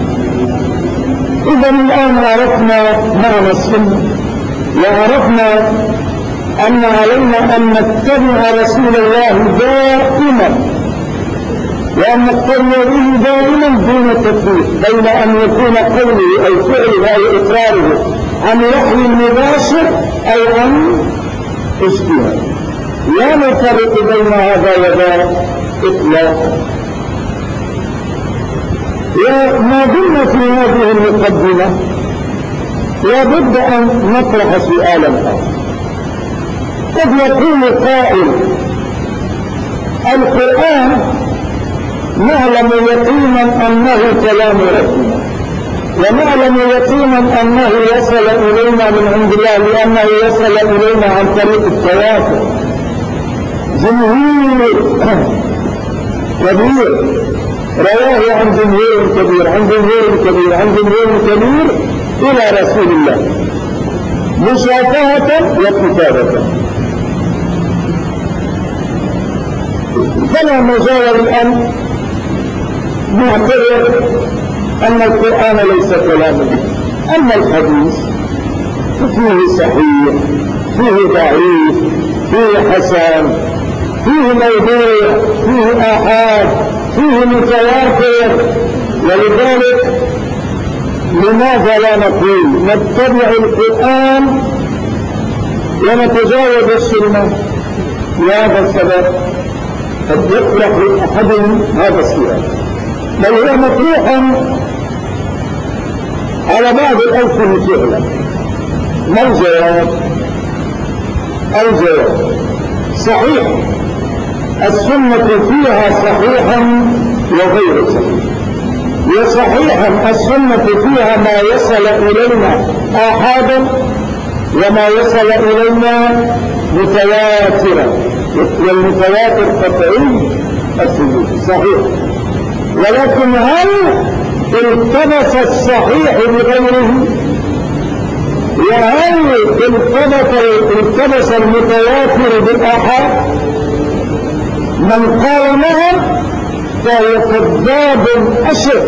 إذا الآن عرفنا معنى السنة، وعرفنا أن علينا أن نتبع رسول الله دائما، وأن نقتدي به دائما دون تفريق بين أن يكون قوله أو فعله أو إقراره عن وحي مباشر أو عن اجتهاد، لا نفرق بين هذا وذاك إطلاقا. وما دمنا في هذه المقدمة لابد أن نطرح سؤالا آخر. قد يقول قائل: القرآن نعلم يقينا أنه كلام ربنا، ونعلم يقينا أنه يصل إلينا من عند الله لأنه يصل إلينا عن طريق التواتر. جمهور كبير رواه عن جمهور كبير عن جمهور كبير عن جمهور كبير إلى رسول الله مشافهة وكتابة. فلا مجال الآن نعتبر أن القرآن ليس كلاما. أما الحديث فيه صحيح، فيه ضعيف، فيه حسن، فيه موضوع، فيه آحاد، فيه متواتر، ولذلك لماذا لا نقول نتبع القرآن ونتجاوز السنة؟ لهذا السبب قد يطرح لأحدهم هذا السؤال، بل هو مطروح على بعض الألسنة فعلا. ما الجواب؟ الجواب صحيح، السنة فيها صحيحا وغير صحيح. وصحيحا السنة فيها ما يصل إلينا آحادا وما يصل إلينا متواترا، والمتواتر قطعي الثبوت صحيح. ولكن هل التبس الصحيح بغيره؟ وهل التبس المتواتر بالآحاد؟ من قال نعم فهو كذاب أشر.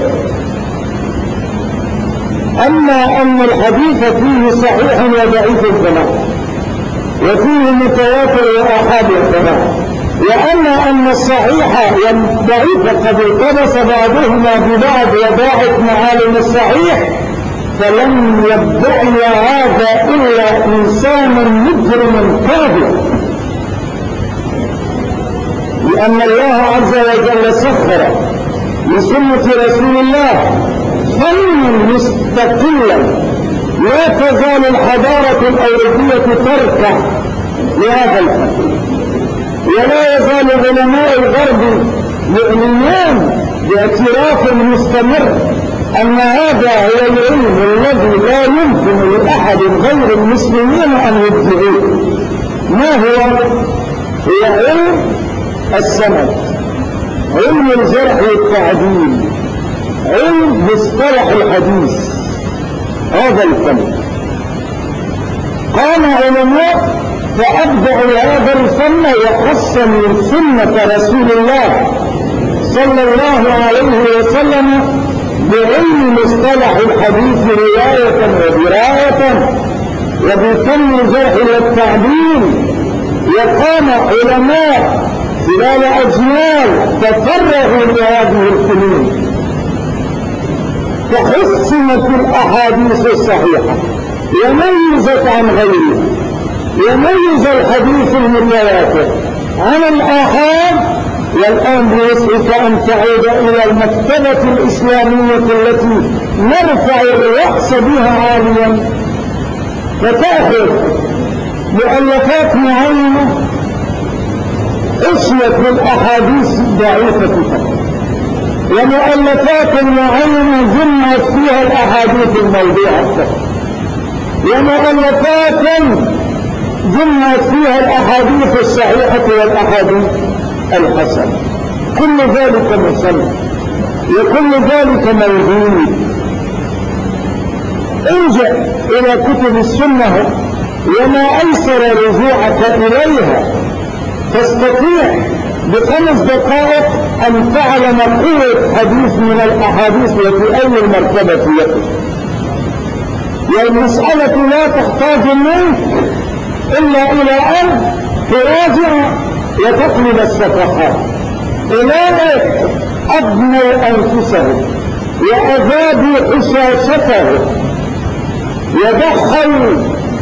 أما أن الحديث فيه صحيح وضعيف الجماعة، وفيه متواتر وآحاد الجماعة، وأما أن الصحيح والضعيف قد التبس بعضهما ببعض وضاعت معالم الصحيح، فلم يدعي هذا إلا إنسان مجرم كاذب، لأن الله عز وجل سخر لسنة رسول الله فنا مستقلا لا تزال الحضارة الأوروبية تركع لهذا الفن، ولا يزال علماء الغرب يؤمنون باعتراف مستمر أن هذا هو العلم الذي لا يمكن لأحد غير المسلمين أن يدعوه. ما هو؟ هو علم السند، علم الجرح والتعديل، علم مصطلح الحديث. هذا الفن قام علماء فأبدعوا هذا الفن وحسنوا سنة رسول الله صلى الله عليه وسلم بعلم مصطلح الحديث رواية ودراية وبفن الجرح والتعديل. وقام علماء خلال أجيال تفرغوا لهذه الفنون، فحسنت الأحاديث الصحيحة وميزت عن غيرها، وميز الحديث المتواتر عن الآحاد. والآن بوسعك أن تعود إلى المكتبة الإسلامية التي نرفع الرأس بها عاليا، فتأخذ مؤلفات معينة أشيت بالأحاديث الضعيفة فقط، ومؤلفات معينة جمعت فيها الأحاديث الموضوعة فقط، ومؤلفات جمعت فيها الأحاديث الصحيحة والأحاديث الحسنة. كل ذلك مسلم وكل ذلك موجود. ارجع إلى كتب السنة وما أيسر رجوعك إليها، تستطيع ب5 دقائق أن تعلم قوة حديث من الأحاديث وفي أي المرتبة يقف. والمسألة لا تحتاج منك إلا إلى أن تراجع وتقلب الصفحات. أولئك أبنوا أنفسهم وأذابوا حشاشتهم وضحوا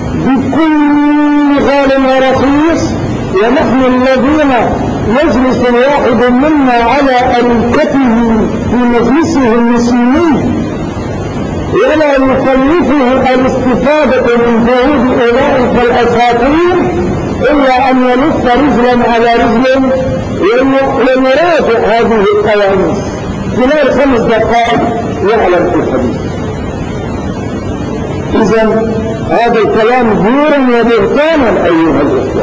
بكل غال ورخيص، ونحن الذين يجلس الواحد منا على أريكته في مجلسه المسلمين ولا يكلفه الاستفادة من جهود أولئك الأساطير إلا أن يلف رجلا على رجل ويراجع هذه القوانين خلال 5 دقائق يعلم في الحديث. إذن هذا الكلام زورا وبهتانا أيها الإخوة،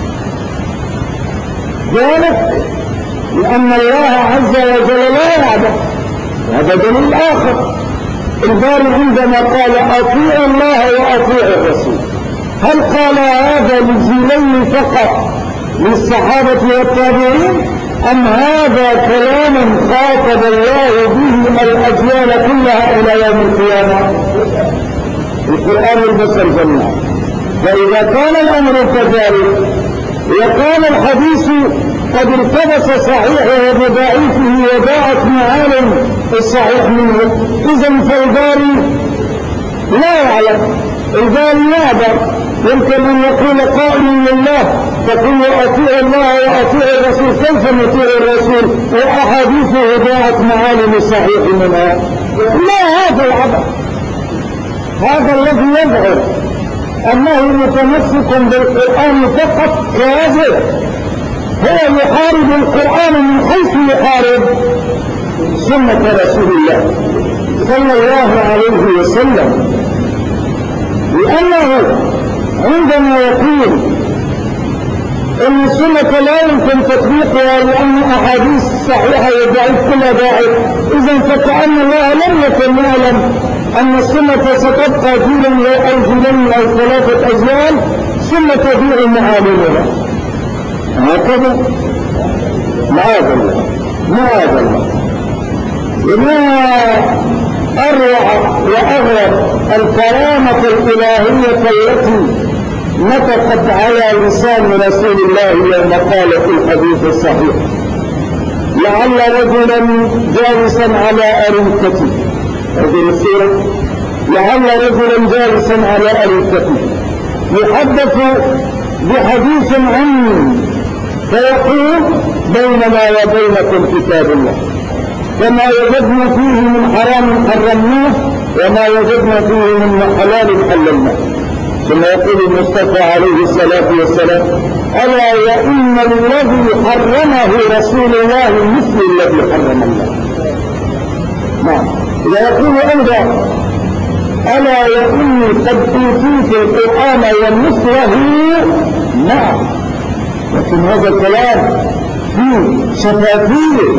ذلك لأن الله عز وجل لا يعبد. هذا دليل آخر. الباري عندما قال أطيعوا الله وأطيعوا الرسول، هل قال هذا للجيلين فقط للصحابة والتابعين، أم هذا كلاما خاطب الله به الأجيال كلها إلى يوم القيامة؟ القرآن البصر جميعا. فإذا كان الأمر كذلك وكان الحديث قد التبس صحيحه بضعيفه وضاعت معالم الصحيح منه. إذن فالباري لا يعلم، الباري يعبر. يمكن أن يقول قائل لله تقول أطيع الله وأطيع الرسول، كيف نطيع الرسول وأحاديثه ضاعت معالم الصحيح منها؟ لا، هذا العبث. هذا الذي يظهر أنه متمسك بالقرآن فقط كاذب. هو يحارب القرآن من حيث يحارب سنة رسول الله صلى الله عليه وسلم، لأنه عندما يقول إن السنة لا يمكن تطبيقها لأن أحاديث صحيحة وضعيف كلها ضعيف، إذن فكأن الله لم يكن يعلم أن السنة ستبقى جيلا أو جيلين أو 3 أجيال ثم تضيع معالمها. هكذا معاذ الله، معاذ الله. وما أروع وأغرب الكرامة الإلهية التي نطقت على لسان رسول الله يوم قال في الحديث الصحيح: لعل رجلا جالسا على أريكته، هذه السورة، لعل رجلا جالسا على أريكته يحدث بحديث عني فيقول: بيننا وبينكم كتاب الله، وما وجدنا فيه من حرام حرمناه وما وجدنا فيه من حلال حللناه. ثم يقول المصطفى عليه الصلاة والسلام: ألا وإن الذي حرمه رسول الله مثل الذي حرم الله. نعم. ويقول أيضا: ألا وإني قد أوتيت القرآن ومثله معه. لكن هذا الكلام فيه شفافية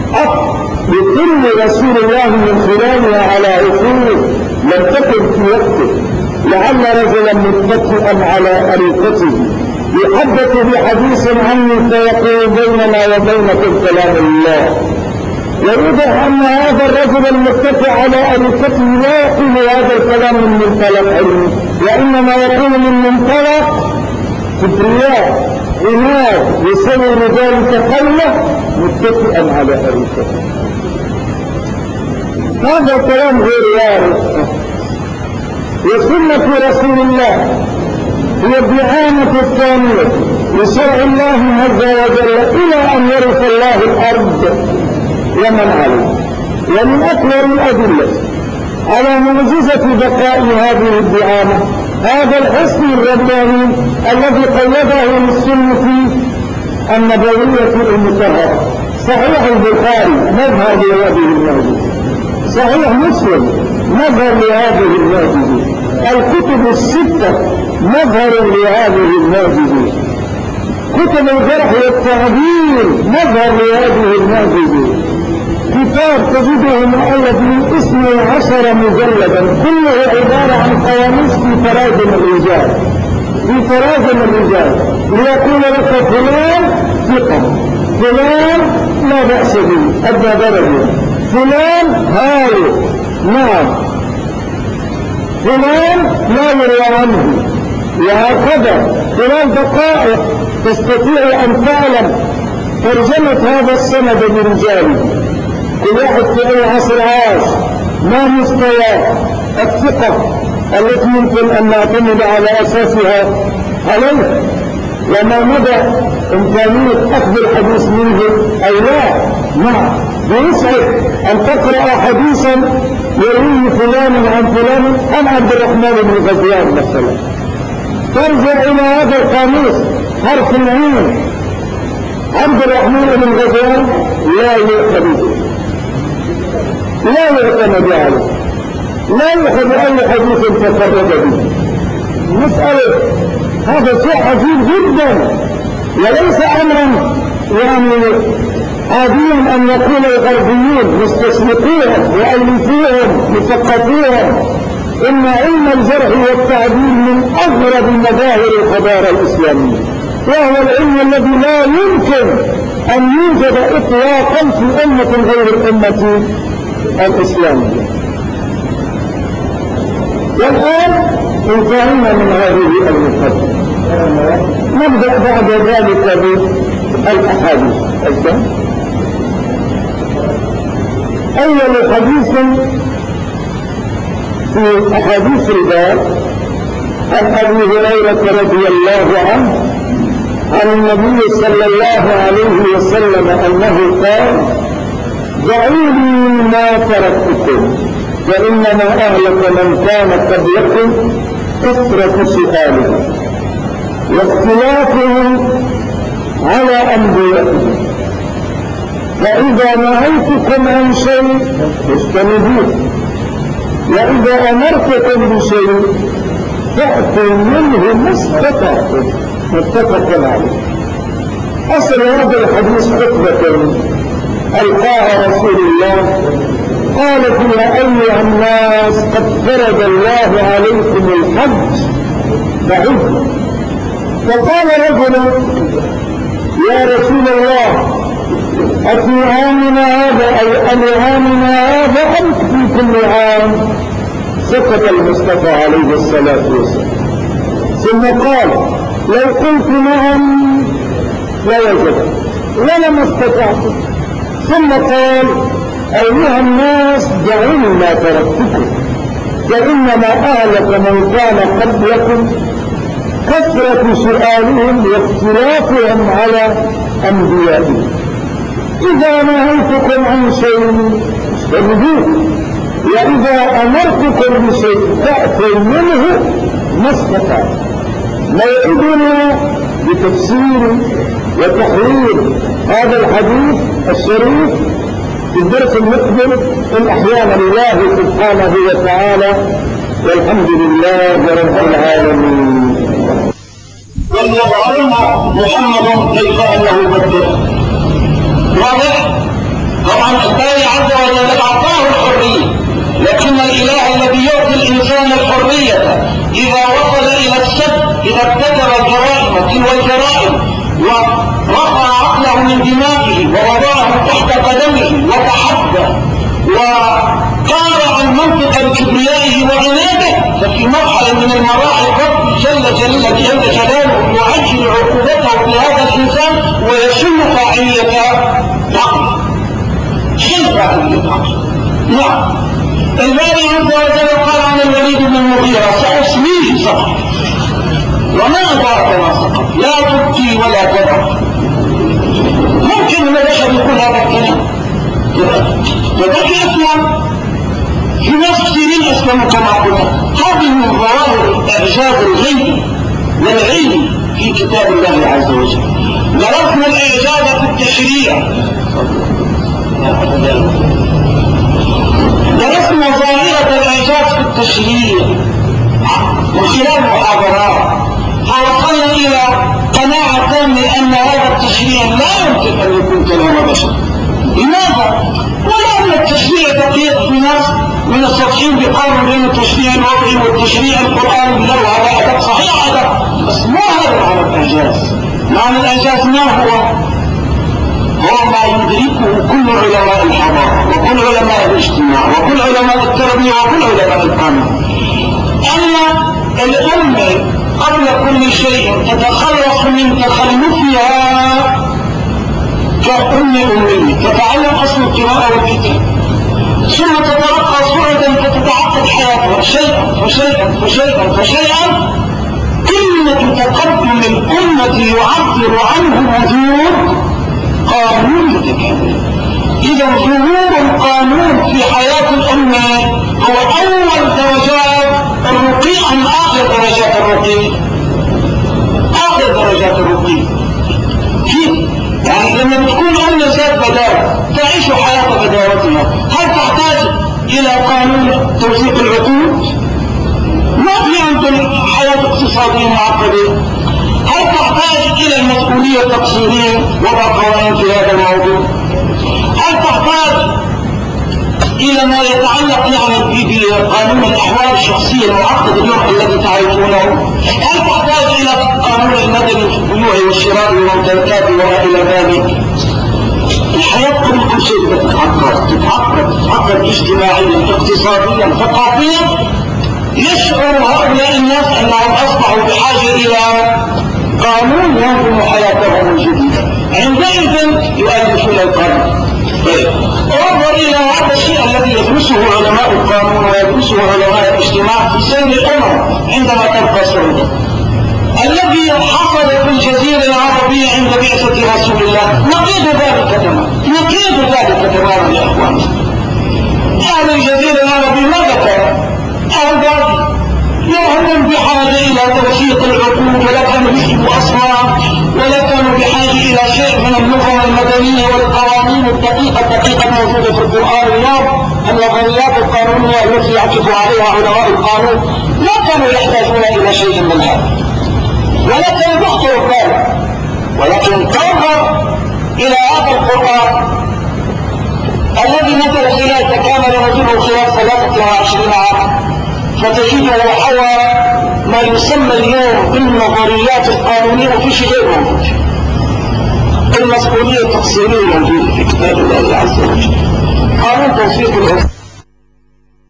لكل رسول الله من خلالها على عصور لم تكن في وقته. لعل رجلا متكئا على أريكته يحدث بحديث عني فيقول: بيننا وبينكم كلام الله. ويوضح أن هذا الرجل المتكئ على أريكته لا يقول هذا الكلام من منطلق علمي، وإنما يقول من منطلق كبرياء عناد يسوي رجال تقلة متكئا على أريكته. هذا الكلام غير وارد. وسنة رسول الله هي الدعامة الثانية لشرع الله عز وجل إلى أن يرث الله الأرض ومن عليه. ومن أكبر الأدلة على معجزة بقاء هذه الدعامة هذا الحسن الرباني الذي قيده للسنة النبوية المطهرة. صحيح البخاري مظهر لهذه المعجزة، صحيح مسلم مظهر لهذه المعجزة، الكتب الستة مظهر لهذه المعجزة، كتب الجرح والتعديل مظهر لهذه المعجزة. كتاب تجده مؤلف من 12 مجلدا كله عبارة عن قواميس في تراجم الرجال، في تراجم الرجال ليقول لك فلان ثقة، فلان لا بأس به أدنى درجة، فلان هاي، نعم، فلان لا يروى عنه، وهكذا فلان دقائق تستطيع أن تعلم ترجمة هذا السند برجاله. كل واحد في أي عصر عاش، ما مستوى الثقة التي يمكن أن نعتمد على أساسها عليه، وما مدى إمكانية أخذ الحديث منه أو لا. نعم، بيسعد أن تقرأ حديثا يرويه فلان عن فلان عن عبد الرحمن بن غزوان مثلا، ترجع إلى هذا القاموس حرف العين عبد الرحمن بن غزوان لا يؤخذ به، لا يعتمد عليه، لا يؤخذ أي حديث تفرد به. مسألة هذا شيء عجيب جدا، وليس أمرا يعني عاديا أن يكون الغربيون مستشرقيهم وألفوهم مثقفوهم. إن علم الجرح والتعديل من أغرب مظاهر الحضارة الإسلامية، وهو العلم الذي لا يمكن أن يوجد إطلاقا في أمة غير الأمة الإسلامية. والآن انتهينا من هذه المقدمة، نبدأ بعد ذلك الأحاديث. أول حديث في أحاديث الباب عن أبي هريرة رضي الله عنه عن النبي صلى الله عليه وسلم أنه قال: دعوني ما تركتكم فإنما أهلك من كان قبلكم كثرة سؤالهم واختلافهم على أنبيائهم، فإذا نهيتكم عن شيء فاجتنبوه، وإذا أمرتكم بشيء فأتوا منه ما استطعتم. متفق عليه. أصل هذا الحديث خطبة ألقاها رسول الله قال فيها: أيها الناس قد فرض الله عليكم الحج فعدوا. فقال رجل: يا رسول الله أفي عامنا هذا أي عامنا هذا أم في كل عام؟ سكت المصطفى عليه الصلاة والسلام، ثم قال: لو قلت نعم لوجدت ولما استطعتم. ثم قال: أيها الناس دعوني ما تركتكم فإنما أهلك من كان قبلكم كثرة سؤالهم واختلافهم على أنبيائهم، إذا نهيتكم عن شيء فاجتنبوه، وإذا أمرتكم بشيء فأتوا منه ما استطعتم. موعدنا بتفسير وتحرير هذا الحديث الشريف في الدرس المقبل إن أحيانا الله سبحانه وتعالى، والحمد لله رب العالمين. وليظهرنا محمد كيف أنه بدر. واضح؟ طبعا الثاني عز وجل أعطاه الحرية، لكن الإله الذي يعطي الإنسان الحرية إذا وصل إلى السد، إذا ارتكب الجرائم تلو الجرائم ورفع عقله من دماغه ووضعه تحت قدمه وتحدى وقارع المنطق بكبريائه وعناده، ففي مرحلة من المراحل رب جل جلاله يعجل عقوبته بهذا الإنسان ويشن فاعلية عقله. شن فاعلية عقله. نعم. الباري عز وجل قال عن الوليد بن المغيرة: سأصليه سقط. وما أدراك ما سقط؟ لا تبكي ولا تذر. ممكن ان البشر يقول هذا الكلام، وذلك أسلم. في ناس كثيرين أسلموا كما قلنا. هذه من ظواهر إعجاز الغيب والعلم في كتاب الله عز وجل. درسنا الإعجاز في التشريع، درسنا ظاهرة الإعجاز في التشريع من خلال محاضرات، فوصلنا إلى قناعة تامة أن هذا التشريع لا يمكن أن يكون كلام بشر. لماذا؟ ولأن التشريع دقيق. في ناس من السطحين بيقارنوا بين التشريع الوضعي والتشريع القرآني، له هذا أدب صحيح أدب، بس مو هذا معنى الإعجاز. معنى الإعجاز ما هو ما يدركه كل علماء الحضارة وكل علماء الاجتماع وكل علماء التربية وكل علماء القانون، أن الأمة قبل كل شيء تتخلص من تخلفها كأمية، تتعلم أصل القراءة والكتاب، ثم تترقى صعدا فتتعقد حياتها شيئا. قمة تقدم الأمة يعبر عنه وجود قانون متكامل. إذا ظهور القانون في حياة الأمة هو أول درجات الرقي أم آخر درجات الرقي؟ آخر درجات الرقي. كيف؟ يعني لما تكون أمة ذات بداوة تعيش حياة بداوتها، هل تحتاج إلى قانون توثيق العقود؟ ما في عندنا حياة اقتصادية معقدة. هل تحتاج إلى المسؤولية التقصيرية وضع قوانين في هذا الموضوع؟ هل تحتاج إلى ما يتعلق بقانون الأحوال الشخصية المعقدة اليوم الذي تعرفونه؟ هل تحتاج إلى قانون المدني في البيوع والشراء والممتلكات وما إلى ذلك؟ الحياة كل شيء تتعقد اجتماعيا اقتصاديا ثقافيا. يشعر هؤلاء الناس أنهم أصبحوا بحاجة إلى قانون ينظم حياتهم الجديدة. عندئذ يؤلفون القانون. انظر الى هذا الشيء الذي يدرسه علماء القانون ويدرسه علماء الاجتماع في سير الامم عندما تبقى سعودا. الذي حصل في الجزيرة العربية عند بعثة رسول الله نقيض ذلك تماما يا اخوان. اهل الجزيرة العربية ماذا كان؟ اهل بادي هم بحاجة الى توثيق العقول، ولا كانوا يكتبوا اصلا، ولا كانوا بحاجة الى شيء من النظم المدنية والقوانين الدقيقة موجودة في القرآن اليوم. النظريات القانونية التي يعكف عليها علماء القانون لا كانوا يحتاجون الى شيء من هذا، ولا كانوا يخطروا ذلك. ولكن تنظر الى هذا القرآن الذي نزل خلال تكامل نزوله خلال 23 عاما، فتجده حوى ما يسمى اليوم بالنظريات القانونية وفي شيء غير موجود. المسؤولية التقصيرية موجودة في كتاب الله عز وجل. قانون توثيق الحكم